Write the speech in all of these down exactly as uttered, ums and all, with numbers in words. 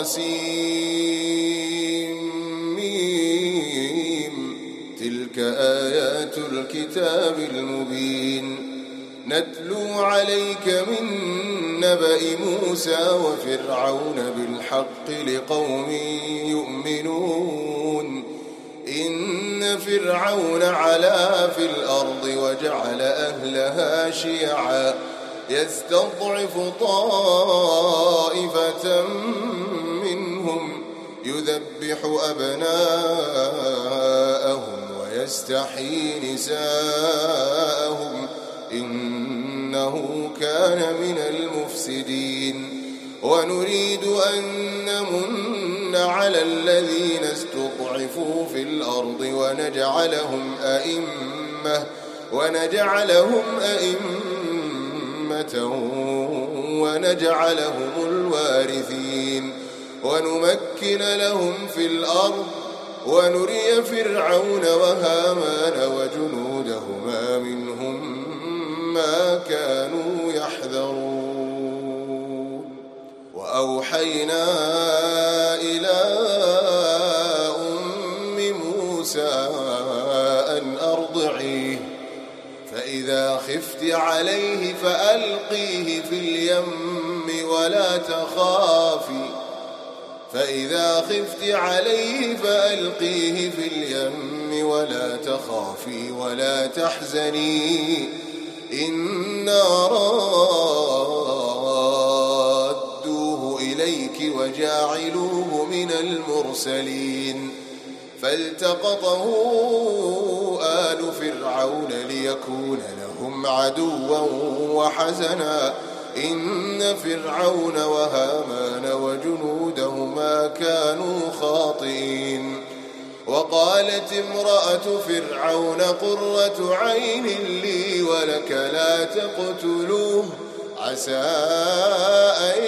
طاسيم تلك آيات الكتاب المبين نتلو عليك من نبأ موسى وفرعون بالحق لقوم يؤمنون إن فرعون علا في الأرض وجعل أهلها شيعا يستضعف طائفة منهم يذبح أبناءهم ويستحيي نساءهم إنه كان من المفسدين ونريد أن نمن على الذين استضعفوا في الأرض ونجعلهم أئمة ونجعلهم أئمة ونجعلهم الوارثين ونمكن لهم في الأرض ونري فرعون وهامان وجنودهما منهم ما كانوا يحذرون وأوحينا إلى أم موسى أن أرضعيه فإذا خفت عليه فألقيه في اليم ولا تخافي فإذا خفت عليه فألقيه في اليم ولا تخافي ولا تحزني إنا رادوه إليك وجاعلوه من المرسلين فالتقطه آل فرعون ليكون لهم عدوا وحزنا إن فرعون وهامان وجنودهما كانوا خاطئين وقالت امرأة فرعون قرة عين لي ولك لا تقتلوه عسى أن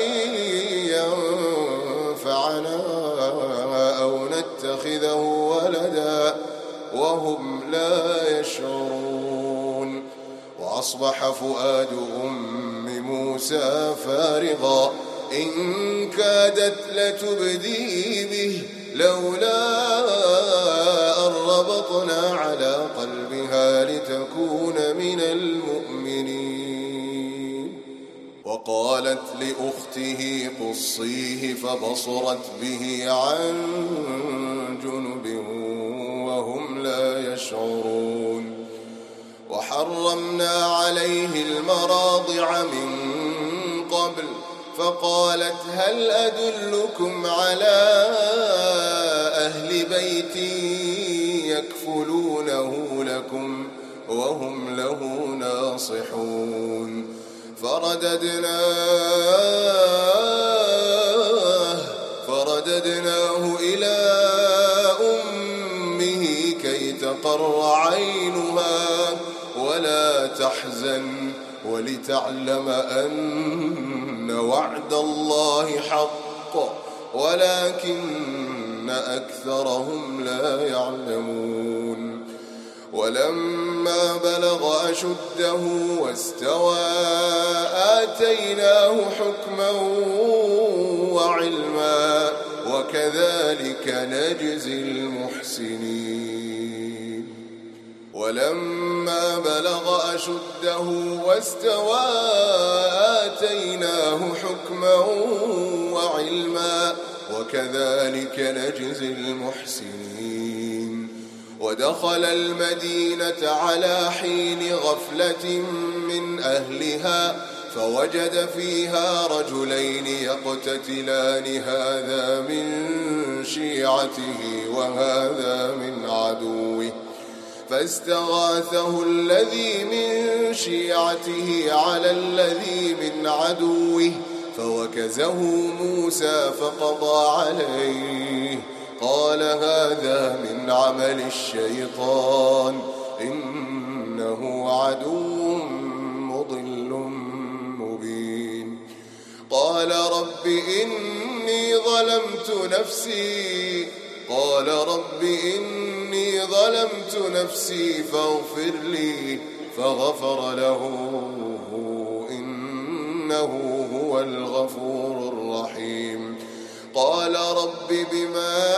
ينفعنا أو نتخذه ولدا وهم لا يشعرون وأصبح فؤاد أم موسى فارغا إن كادت لتبدي به لولا أن ربطنا على قلبها لتكون من المؤمنين وقالت لأخته قصيه فبصرت به عن جنب وهم لا يشعرون وحرمنا عليه المراضع من قبل فقالت هل أدلكم على أهل بيت يكفلونه لكم وهم له ناصحون فرددناه فرددناه إلى أمه كي تقر عينها ولا تحزن ولتعلم أن وعد الله حق ولكن أكثرهم لا يعلمون ولما بلغ أشده واستوى آتيناه حكما وعلما وكذلك نجزي المحسنين ولما بلغ أشده واستوى آتيناه حكما وعلما وكذلك نجزي المحسنين ودخل المدينة على حين غفلة من أهلها فوجد فيها رجلين يقتتلان هذا من شيعته وهذا من عدوه فاستغاثه الذي من شيعته على الذي من عدوه فوكزه موسى فقضى عليه قال هذا من عمل الشيطان إنه عدو مضل مبين قال رب إني ظلمت نفسي قال رب إني ظلمت نفسي فاغفر لي فغفر له إنه هو الغفور الرحيم قال رب بما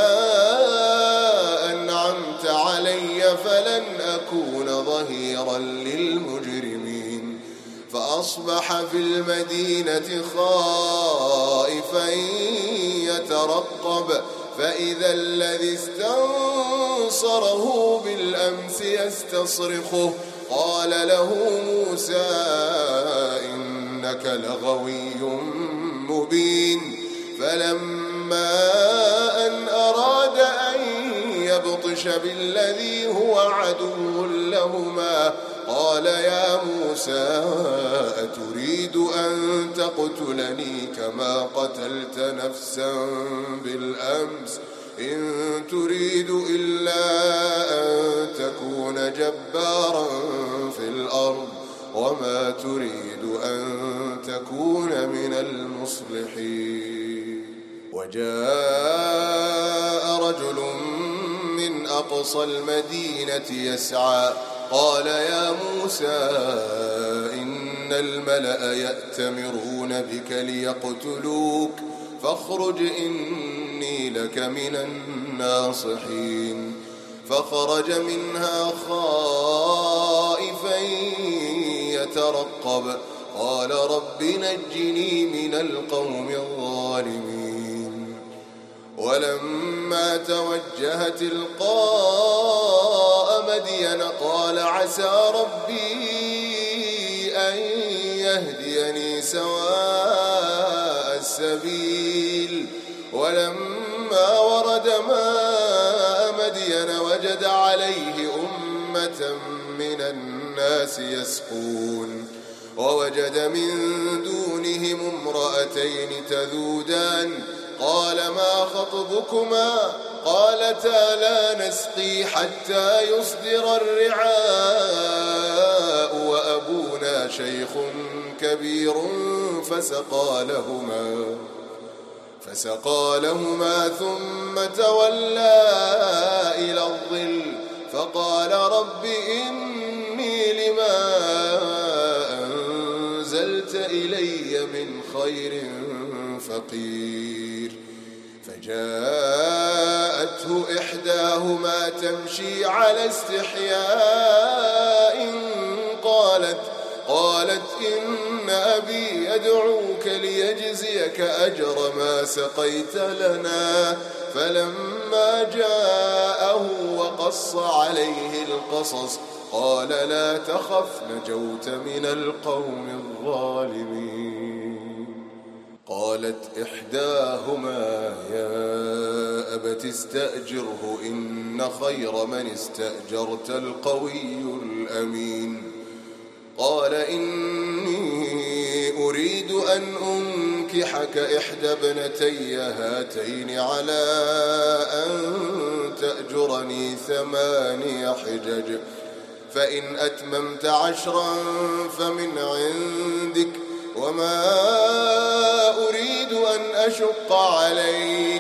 أنعمت علي فلن أكون ظهيرا للمجرمين فأصبح في المدينة خائفا يترقب فإذا الذي استنصره بالأمس يستصرخه قال له موسى إنك لغوي مبين فلما أن أراد أن يبطش بالذي هو عدو لهما قال يا موسى أتريد أن تقتلني كما قتلت نفسا بالأمس إن تريد إلا أن تكون جبارا في الأرض وما تريد أن تكون من المصلحين وجاء رجل من أقصى المدينة يسعى قال يا موسى إن الملأ يأتمرون بك ليقتلوك فاخرج إني لك من الناصحين فخرج منها خائفا يترقب قال رب نجني من القوم الظالمين ولما توجه تلقاء مدين قال عسى ربي أن يهديني سواء السبيل ولما ورد ماء مدين وجد عليه أمة من الناس يسقون ووجد من دونهم امرأتين تذودان قال ما خطبكما قالتا لا نسقي حتى يصدر الرعاء وأبونا شيخ كبير فسقى لهما فسقى لهما ثم تولى إلى الظل فقال رب إني لما أنزلت إلي من خير فقير فجاءته إحداهما تمشي على استحياء قالت قالت إن أبي يدعوك ليجزيك أجر ما سقيت لنا فلما جاءه وقص عليه القصص قال لا تخف نجوت من القوم الظالمين قالت إحداهما يا أبت استأجره إن خير من استأجرت القوي الأمين قال إني أريد أن أنكحك إحدى ابنتي هاتين على أن تأجرني ثماني حجج فإن أتممت عشرا فمن عندك وما أريد أن أشق عليك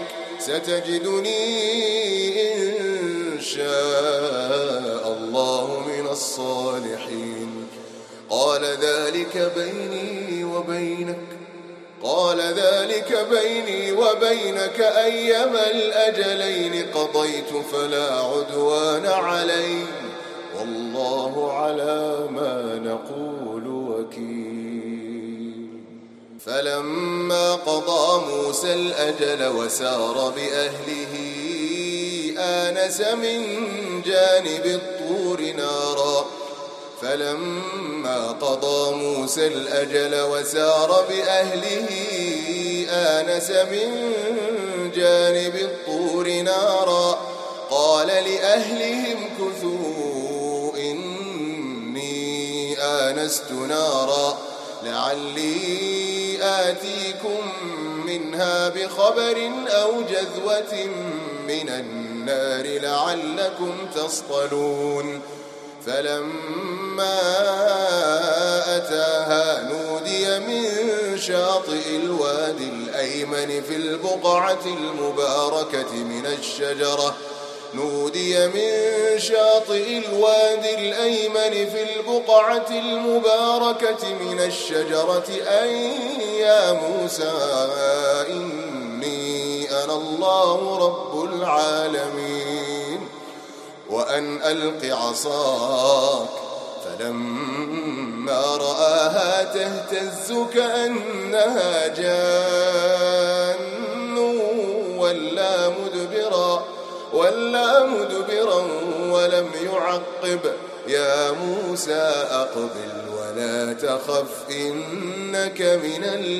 ستجدني إن شاء الله من الصالحين قال ذلك بيني وبينك قال ذلك بيني وبينك أيما الأجلين قضيت فلا عدوان علي والله على ما نقول وكيل فلما قضى موسى الأجل وسار بأهله آنس من جانب الطور نارا فلما قضى موسى الأجل وسار بأهله آنس من جانب الطور نارا قال لأهلهم كثوا إني آنست نارا لعلي آتيكم منها بخبر أو جذوة من النار لعلكم تصطلون فلما أتاها نودي من شاطئ الوادي الأيمن في البقعة المباركة من الشجرة نودي من شاطئ الوادي الأيمن في البقعة المباركة من الشجرة أن يا موسى إني أنا الله رب العالمين. وأن ألق عصاك فلما رآها تهتز كأنها جان ولا مدبرا ولا مدبرا ولم يعقب. يا موسى أقبل ولا تخف إنك من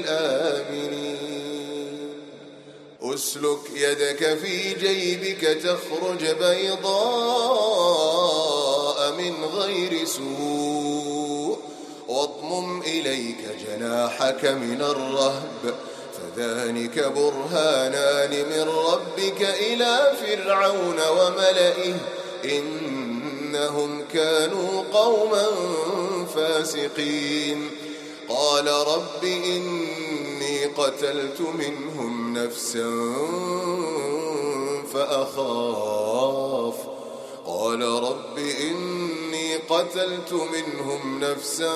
الآمنين. أسلك يدك في جيبك تخرج بيضاء من غير سوء واضمم إليك جناحك من الرهب فذلك برهانان من ربك إلى فرعون وملئه إنهم كانوا قوما فاسقين. قال رب إني قتلت منهم نفسا فأخاف قال رب إني قتلت منهم نفسا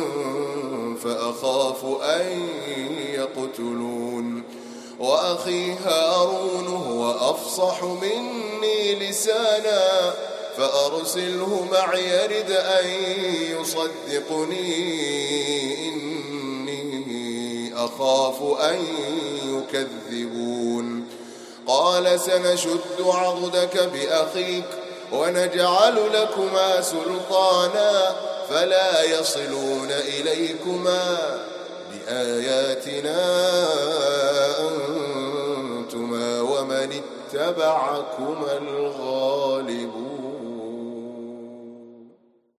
فأخاف أن يقتلون. وأخي هارون هو أفصح مني لسانا فأرسله معي يرد أن يصدقني إني أخاف أن يكذبون. قال سنشد عضدك بأخيك ونجعل لكما سلطانا فلا يصلون إليكما بآياتنا أنتما ومن اتبعكما الغالبون.